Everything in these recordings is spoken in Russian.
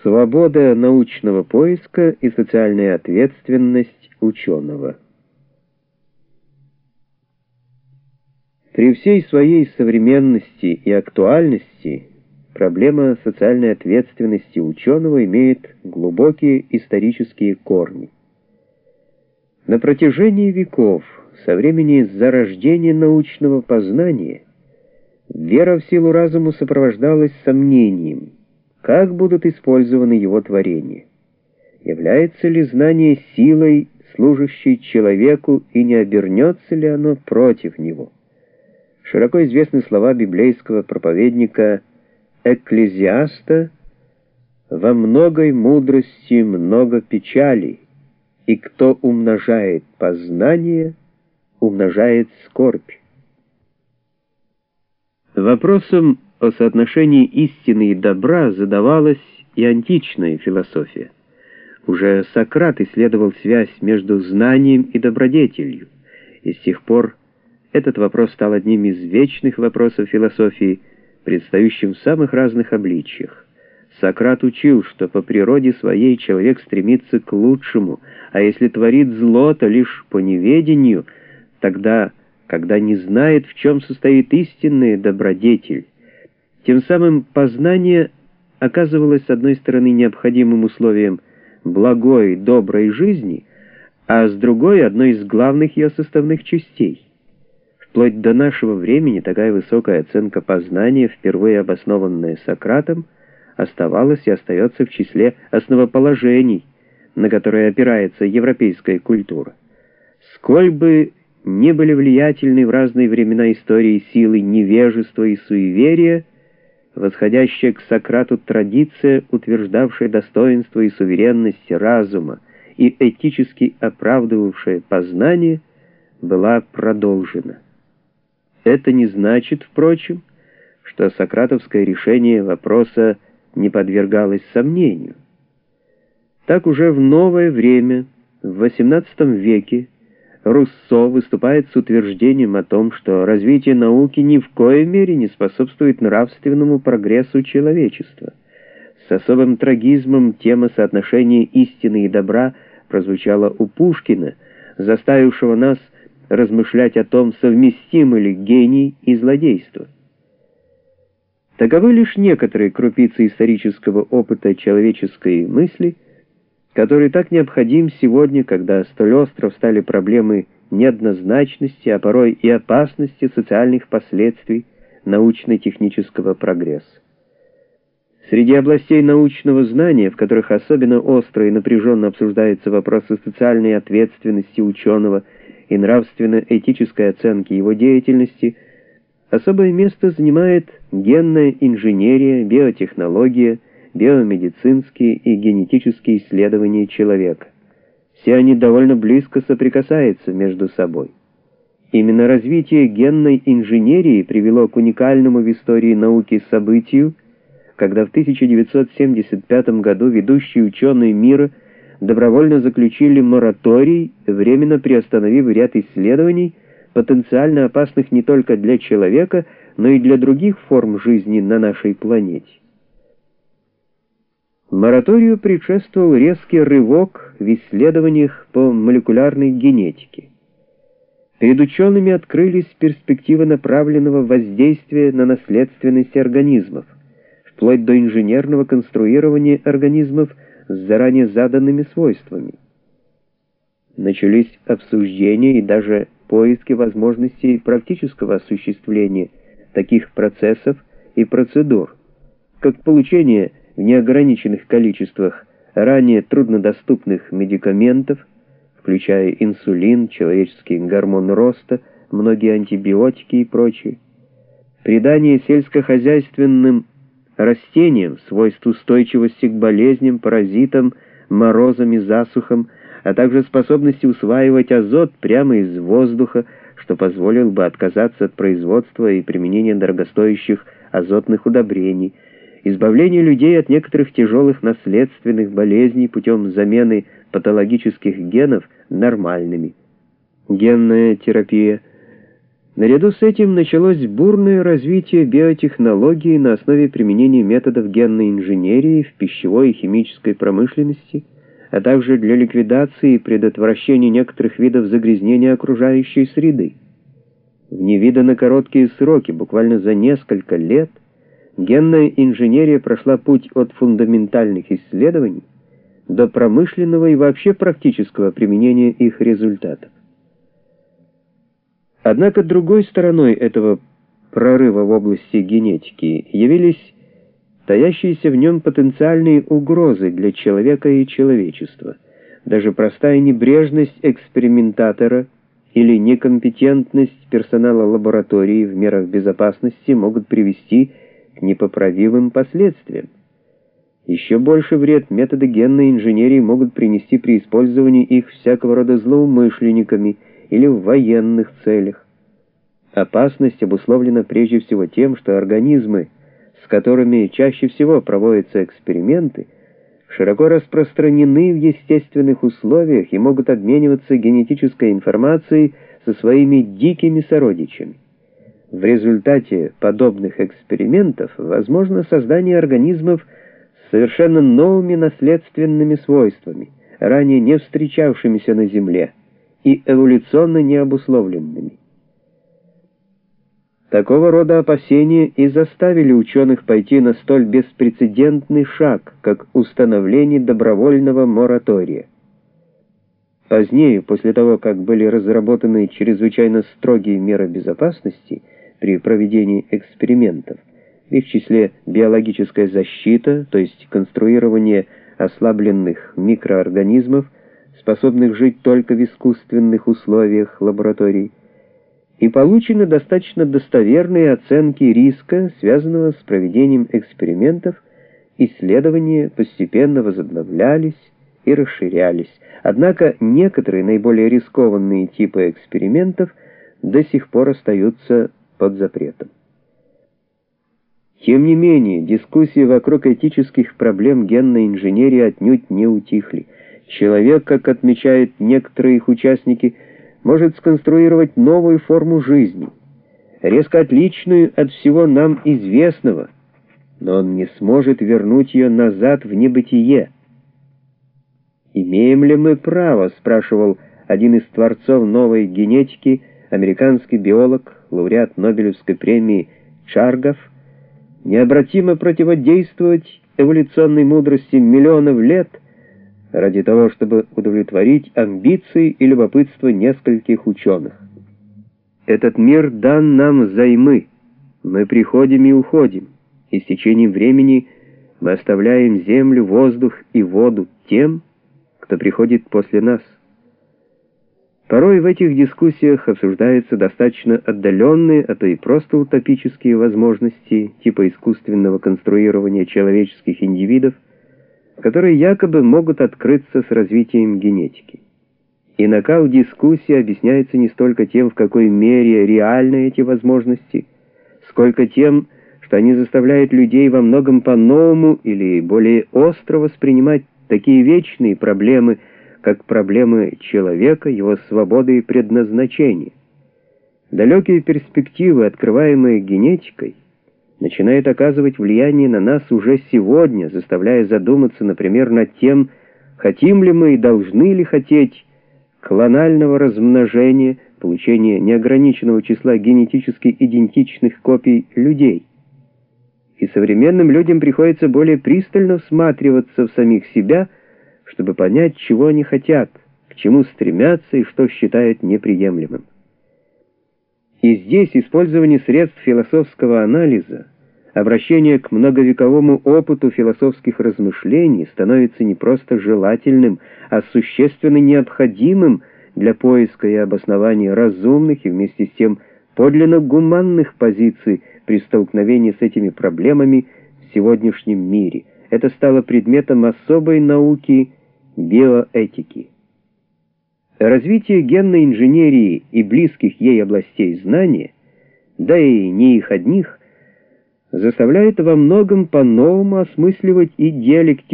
Свобода научного поиска и социальная ответственность ученого. При всей своей современности и актуальности проблема социальной ответственности ученого имеет глубокие исторические корни. На протяжении веков, со времени зарождения научного познания, вера в силу разума сопровождалась сомнением, как будут использованы его творения. Является ли знание силой, служащей человеку, и не обернется ли оно против него? Широко известны слова библейского проповедника Экклезиаста: «Во многой мудрости много печали, и кто умножает познание, умножает скорбь». Вопросом о соотношении истины и добра задавалась и античная философия. Уже Сократ исследовал связь между знанием и добродетелью, и с тех пор этот вопрос стал одним из вечных вопросов философии, предстающим в самых разных обличьях. Сократ учил, что по природе своей человек стремится к лучшему, а если творит зло, то лишь по неведению, тогда, когда не знает, в чем состоит истинная добродетель. Тем самым познание оказывалось, с одной стороны, необходимым условием благой, доброй жизни, а с другой — одной из главных ее составных частей. Вплоть до нашего времени такая высокая оценка познания, впервые обоснованная Сократом, оставалась и остается в числе основоположений, на которые опирается европейская культура. Сколь бы ни были влиятельны в разные времена истории силы невежества и суеверия, восходящая к Сократу традиция, утверждавшая достоинство и суверенность разума и этически оправдывавшая познание, была продолжена. Это не значит, впрочем, что сократовское решение вопроса не подвергалось сомнению. Так уже в новое время, в XVIII веке, Руссо выступает с утверждением о том, что развитие науки ни в коей мере не способствует нравственному прогрессу человечества. С особым трагизмом тема соотношения истины и добра прозвучала у Пушкина, заставившего нас размышлять о том, совместимы ли гений и злодейство. Таковы лишь некоторые крупицы исторического опыта человеческой мысли, который так необходим сегодня, когда столь остро встали проблемы неоднозначности, а порой и опасности социальных последствий научно-технического прогресса. Среди областей научного знания, в которых особенно остро и напряженно обсуждаются вопросы социальной ответственности ученого и нравственно-этической оценки его деятельности, особое место занимает генная инженерия, биотехнология, биомедицинские и генетические исследования человека. Все они довольно близко соприкасаются между собой. Именно развитие генной инженерии привело к уникальному в истории науки событию, когда в 1975 году ведущие ученые мира добровольно заключили мораторий, временно приостановив ряд исследований, потенциально опасных не только для человека, но и для других форм жизни на нашей планете. Мораторию предшествовал резкий рывок в исследованиях по молекулярной генетике. Перед учеными открылись перспективы направленного воздействия на наследственность организмов, вплоть до инженерного конструирования организмов с заранее заданными свойствами. Начались обсуждения и даже поиски возможностей практического осуществления таких процессов и процедур, как получение в неограниченных количествах ранее труднодоступных медикаментов, включая инсулин, человеческий гормон роста, многие антибиотики и прочее, придание сельскохозяйственным растениям свойств устойчивости к болезням, паразитам, морозам и засухам, а также способности усваивать азот прямо из воздуха, что позволило бы отказаться от производства и применения дорогостоящих азотных удобрений, избавление людей от некоторых тяжелых наследственных болезней путем замены патологических генов нормальными. Генная терапия, Наряду с этим началось бурное развитие биотехнологий на основе применения методов генной инженерии в пищевой и химической промышленности, а также для ликвидации и предотвращения некоторых видов загрязнения окружающей среды. В невиданно короткие сроки, буквально за несколько лет, генная инженерия прошла путь от фундаментальных исследований до промышленного и вообще практического применения их результатов. Однако другой стороной этого прорыва в области генетики явились таящиеся в нем потенциальные угрозы для человека и человечества. Даже простая небрежность экспериментатора или некомпетентность персонала лаборатории в мерах безопасности могут привести к непоправимым последствиям. Еще больше вред методы генной инженерии могут принести при использовании их всякого рода злоумышленниками или в военных целях. Опасность обусловлена прежде всего тем, что организмы, с которыми чаще всего проводятся эксперименты, широко распространены в естественных условиях и могут обмениваться генетической информацией со своими дикими сородичами. В результате подобных экспериментов возможно создание организмов с совершенно новыми наследственными свойствами, ранее не встречавшимися на Земле и эволюционно необусловленными. Такого рода опасения и заставили ученых пойти на столь беспрецедентный шаг, как установление добровольного моратория. Позднее, после того, как были разработаны чрезвычайно строгие меры безопасности при проведении экспериментов, в их числе биологическая защита, то есть конструирование ослабленных микроорганизмов, способных жить только в искусственных условиях лабораторий, и получены достаточно достоверные оценки риска, связанного с проведением экспериментов, исследования постепенно возобновлялись и расширялись. Однако некоторые наиболее рискованные типы экспериментов до сих пор остаются под запретом. Тем не менее, дискуссии вокруг этических проблем генной инженерии отнюдь не утихли. Человек, как отмечают некоторые их участники, может сконструировать новую форму жизни, резко отличную от всего нам известного, но он не сможет вернуть ее назад в небытие. «Имеем ли мы право?» — спрашивал один из творцов новой генетики, американский биолог, лауреат Нобелевской премии Чаргов, необратимо противодействовать эволюционной мудрости миллионов лет ради того, чтобы удовлетворить амбиции и любопытство нескольких ученых. Этот мир дан нам взаймы. Мы приходим и уходим, и с течением времени мы оставляем землю, воздух и воду тем, кто приходит после нас. Порой в этих дискуссиях обсуждаются достаточно отдаленные, а то и просто утопические возможности типа искусственного конструирования человеческих индивидов, которые якобы могут открыться с развитием генетики. И накал дискуссии объясняется не столько тем, в какой мере реальны эти возможности, сколько тем, что они заставляют людей во многом по-новому или более остро воспринимать такие вечные проблемы, как проблемы человека, его свободы и предназначения. Далекие перспективы, открываемые генетикой, начинает оказывать влияние на нас уже сегодня, заставляя задуматься, например, над тем, хотим ли мы и должны ли хотеть клонального размножения, получения неограниченного числа генетически идентичных копий людей. И современным людям приходится более пристально всматриваться в самих себя, чтобы понять, чего они хотят, к чему стремятся и что считают неприемлемым. И здесь использование средств философского анализа, обращение к многовековому опыту философских размышлений становится не просто желательным, а существенно необходимым для поиска и обоснования разумных и вместе с тем подлинно гуманных позиций при столкновении с этими проблемами в сегодняшнем мире. Это стало предметом особой науки биоэтики. Развитие генной инженерии и близких ей областей знания, да и не их одних, заставляет во многом по-новому осмысливать и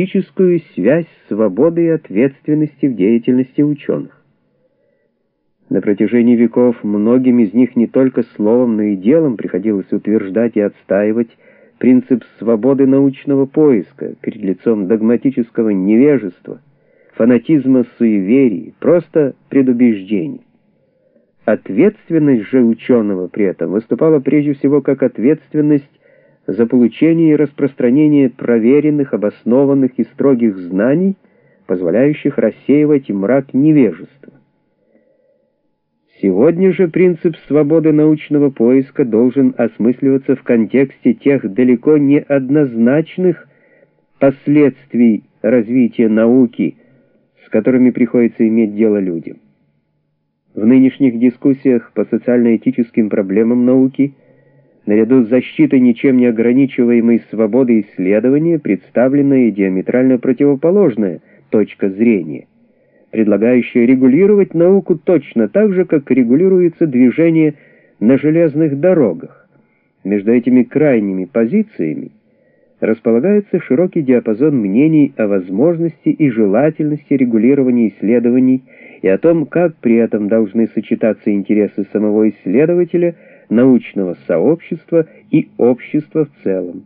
диалектическую связь свободы и ответственности в деятельности ученых. На протяжении веков многим из них не только словом, но и делом приходилось утверждать и отстаивать принцип свободы научного поиска перед лицом догматического невежества, фанатизма суеверий, просто предубеждений. Ответственность же ученого при этом выступала прежде всего как ответственность за получение и распространение проверенных, обоснованных и строгих знаний, позволяющих рассеивать мрак невежества. Сегодня же принцип свободы научного поиска должен осмысливаться в контексте тех далеко не однозначных последствий развития науки, с которыми приходится иметь дело людям. В нынешних дискуссиях по социально-этическим проблемам науки наряду с защитой ничем не ограничиваемой свободы исследования представлена и диаметрально противоположная точка зрения, предлагающая регулировать науку точно так же, как регулируется движение на железных дорогах. Между этими крайними позициями располагается широкий диапазон мнений о возможности и желательности регулирования исследований и о том, как при этом должны сочетаться интересы самого исследователя, научного сообщества и общества в целом.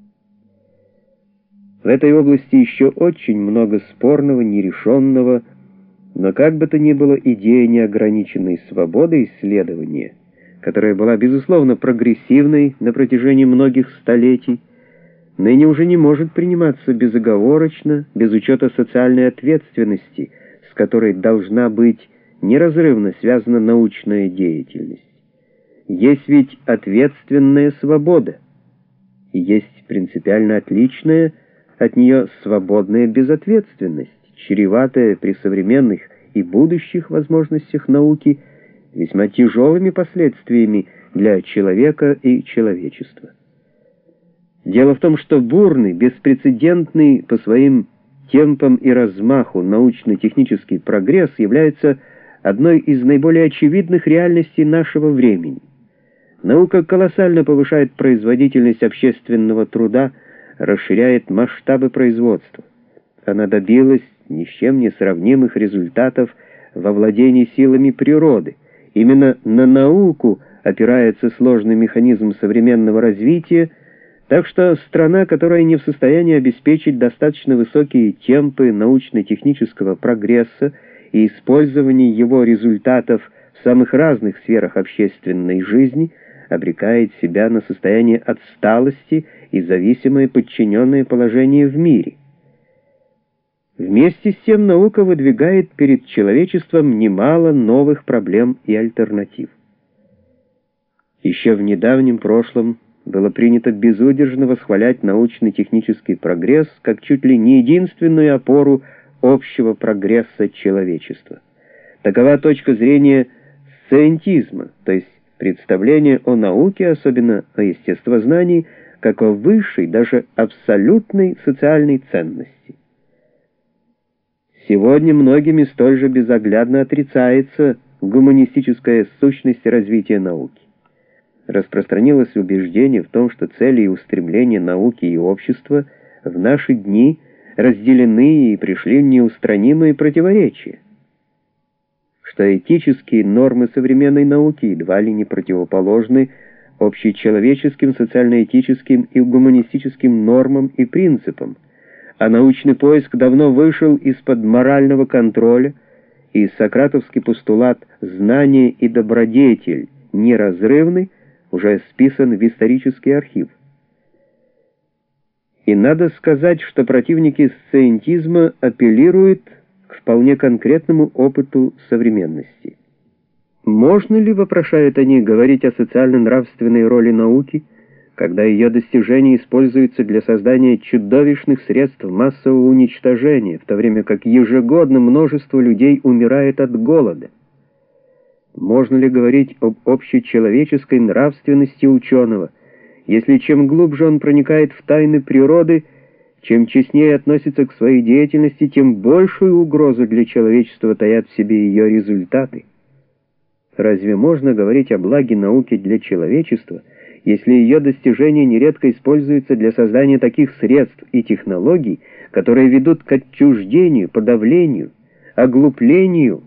В этой области еще очень много спорного, нерешенного, но как бы то ни было, идея неограниченной свободы исследования, которая была, безусловно, прогрессивной на протяжении многих столетий, ныне уже не может приниматься безоговорочно, без учета социальной ответственности, с которой должна быть неразрывно связана научная деятельность. Есть ведь ответственная свобода, и есть принципиально отличная от нее свободная безответственность, чреватая при современных и будущих возможностях науки весьма тяжелыми последствиями для человека и человечества. Дело в том, что бурный, беспрецедентный по своим темпам и размаху научно-технический прогресс является одной из наиболее очевидных реальностей нашего времени. Наука колоссально повышает производительность общественного труда, расширяет масштабы производства. Она добилась ни с чем не сравнимых результатов во владении силами природы. Именно на науку опирается сложный механизм современного развития, так что страна, которая не в состоянии обеспечить достаточно высокие темпы научно-технического прогресса и использования его результатов в самых разных сферах общественной жизни, обрекает себя на состояние отсталости и зависимое подчиненное положение в мире. Вместе с тем наука выдвигает перед человечеством немало новых проблем и альтернатив. Еще в недавнем прошлом было принято безудержно восхвалять научно-технический прогресс как чуть ли не единственную опору общего прогресса человечества. Такова точка зрения сциентизма, то есть представление о науке, особенно о естествознании, как о высшей, даже абсолютной социальной ценности. Сегодня многими столь же безоглядно отрицается гуманистическая сущность развития науки. Распространилось убеждение в том, что цели и устремления науки и общества в наши дни разделены и пришли в неустранимые противоречия, что этические нормы современной науки едва ли не противоположны общечеловеческим, социально-этическим и гуманистическим нормам и принципам, а научный поиск давно вышел из-под морального контроля, и сократовский постулат «знание и добродетель неразрывны» уже списан в исторический архив. И надо сказать, что противники сциентизма апеллируют к вполне конкретному опыту современности. Можно ли, вопрошают они, говорить о социально-нравственной роли науки, когда ее достижения используются для создания чудовищных средств массового уничтожения, в то время как ежегодно множество людей умирает от голода? Можно ли говорить об общечеловеческой нравственности ученого, если чем глубже он проникает в тайны природы, чем честнее относится к своей деятельности, тем большую угрозу для человечества таят в себе ее результаты? Разве можно говорить о благе науки для человечества, если ее достижения нередко используются для создания таких средств и технологий, которые ведут к отчуждению, подавлению, оглуплению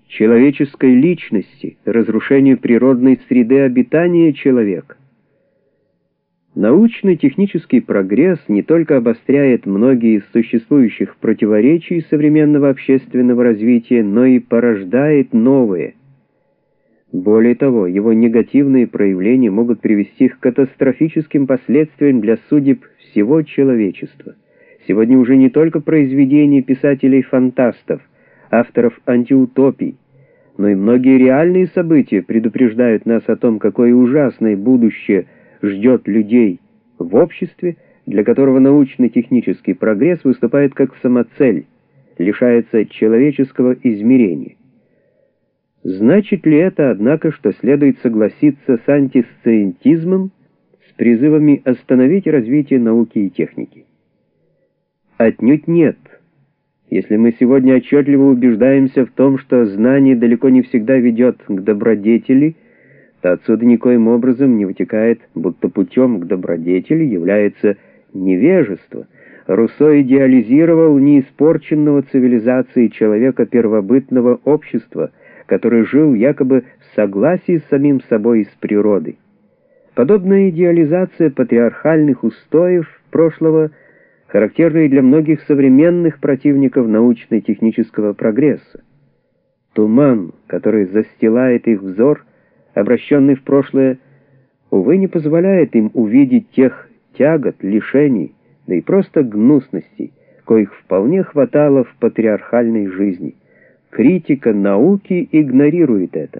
человеческой личности, разрушению природной среды обитания человека. Научно-технический прогресс не только обостряет многие из существующих противоречий современного общественного развития, но и порождает новые. Более того, его негативные проявления могут привести к катастрофическим последствиям для судеб всего человечества. Сегодня уже не только произведения писателей-фантастов, авторов антиутопий, но и многие реальные события предупреждают нас о том, какое ужасное будущее ждет людей в обществе, для которого научно-технический прогресс выступает как самоцель, лишается человеческого измерения. Значит ли это, однако, что следует согласиться с антисциентизмом, с призывами остановить развитие науки и техники? Отнюдь нет. Если мы сегодня отчетливо убеждаемся в том, что знание далеко не всегда ведет к добродетели, то отсюда никоим образом не вытекает, будто путем к добродетели является невежество. Руссо идеализировал неиспорченного цивилизацией человека первобытного общества, который жил якобы в согласии с самим собой и с природой. Подобная идеализация патриархальных устоев прошлого характерна и для многих современных противников научно-технического прогресса. Туман, который застилает их взор, обращенный в прошлое, увы, не позволяет им увидеть тех тягот, лишений, да и просто гнусностей, коих вполне хватало в патриархальной жизни. Критика науки игнорирует это.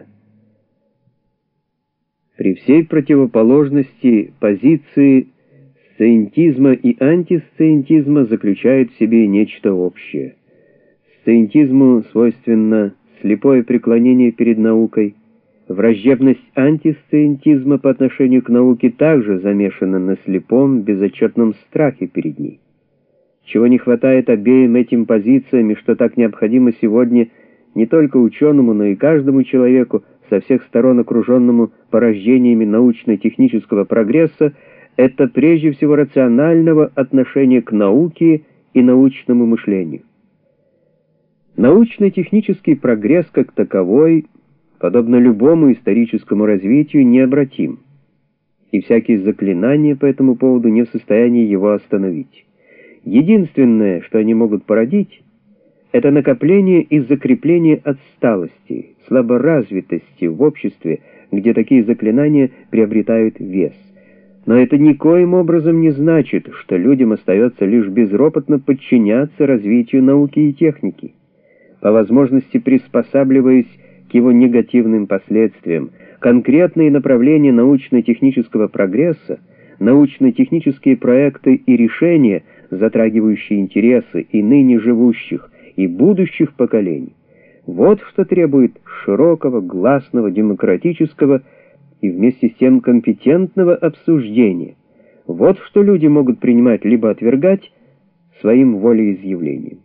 При всей противоположности позиции сциентизма и антисциентизма заключает в себе нечто общее. Сциентизму свойственно слепое преклонение перед наукой. Враждебность антисциентизма по отношению к науке также замешана на слепом, безотчетном страхе перед ней. Чего не хватает обеим этим позициям, и что так необходимо сегодня не только ученому, но и каждому человеку, со всех сторон окруженному порождениями научно-технического прогресса, это прежде всего рационального отношения к науке и научному мышлению. Научно-технический прогресс как таковой, подобно любому историческому развитию, необратим, и всякие заклинания по этому поводу не в состоянии его остановить. Единственное, что они могут породить, это накопление и закрепление отсталости, слаборазвитости в обществе, где такие заклинания приобретают вес. Но это никоим образом не значит, что людям остается лишь безропотно подчиняться развитию науки и техники, по возможности приспосабливаясь к его негативным последствиям. Конкретные направления научно-технического прогресса, научно-технические проекты и решения, затрагивающие интересы и ныне живущих, и будущих поколений. Вот что требует широкого, гласного, демократического и вместе с тем компетентного обсуждения. Вот что люди могут принимать либо отвергать своим волеизъявлением.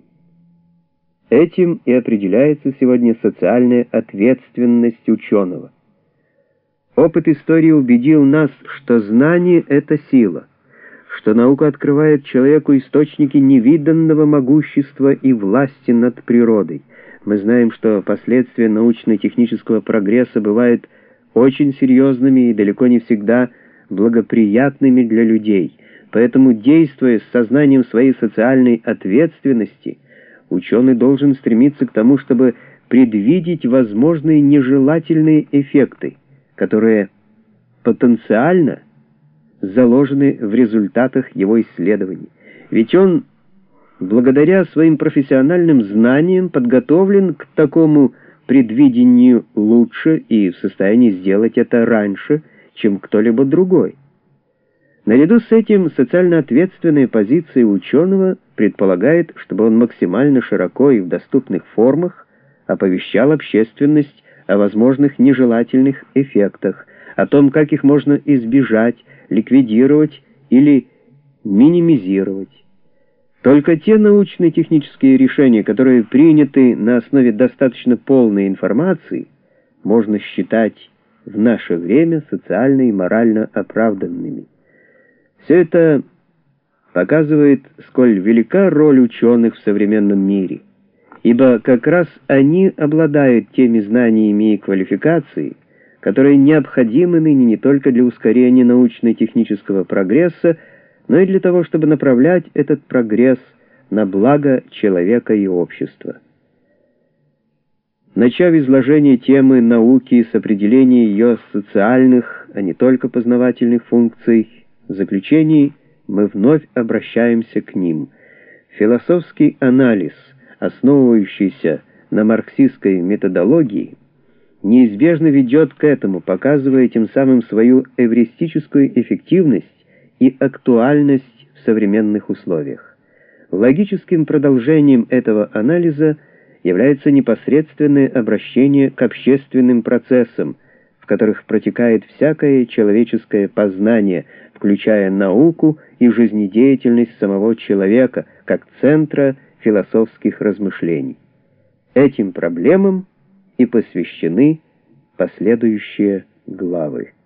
Этим и определяется сегодня социальная ответственность ученого. Опыт истории убедил нас, что знание — это сила, что наука открывает человеку источники невиданного могущества и власти над природой. Мы знаем, что последствия научно-технического прогресса бывают очень серьезными и далеко не всегда благоприятными для людей. Поэтому, действуя с сознанием своей социальной ответственности, ученый должен стремиться к тому, чтобы предвидеть возможные нежелательные эффекты, которые потенциально заложены в результатах его исследований. Ведь он, благодаря своим профессиональным знаниям, подготовлен к такому предвидению лучше и в состоянии сделать это раньше, чем кто-либо другой. Наряду с этим социально ответственная позиция ученого предполагает, чтобы он максимально широко и в доступных формах оповещал общественность о возможных нежелательных эффектах, о том, как их можно избежать, ликвидировать или минимизировать. Только те научно-технические решения, которые приняты на основе достаточно полной информации, можно считать в наше время социально и морально оправданными. Все это показывает, сколь велика роль ученых в современном мире, ибо как раз они обладают теми знаниями и квалификацией, которые необходимы ныне не только для ускорения научно-технического прогресса, но и для того, чтобы направлять этот прогресс на благо человека и общества. Начав изложение темы науки с определения ее социальных, а не только познавательных функций, в заключении мы вновь обращаемся к ним. Философский анализ, основывающийся на марксистской методологии, неизбежно ведет к этому, показывая тем самым свою эвристическую эффективность и актуальность в современных условиях. Логическим продолжением этого анализа является непосредственное обращение к общественным процессам, в которых протекает всякое человеческое познание, включая науку и жизнедеятельность самого человека, как центра философских размышлений. Этим проблемам и посвящены последующие главы.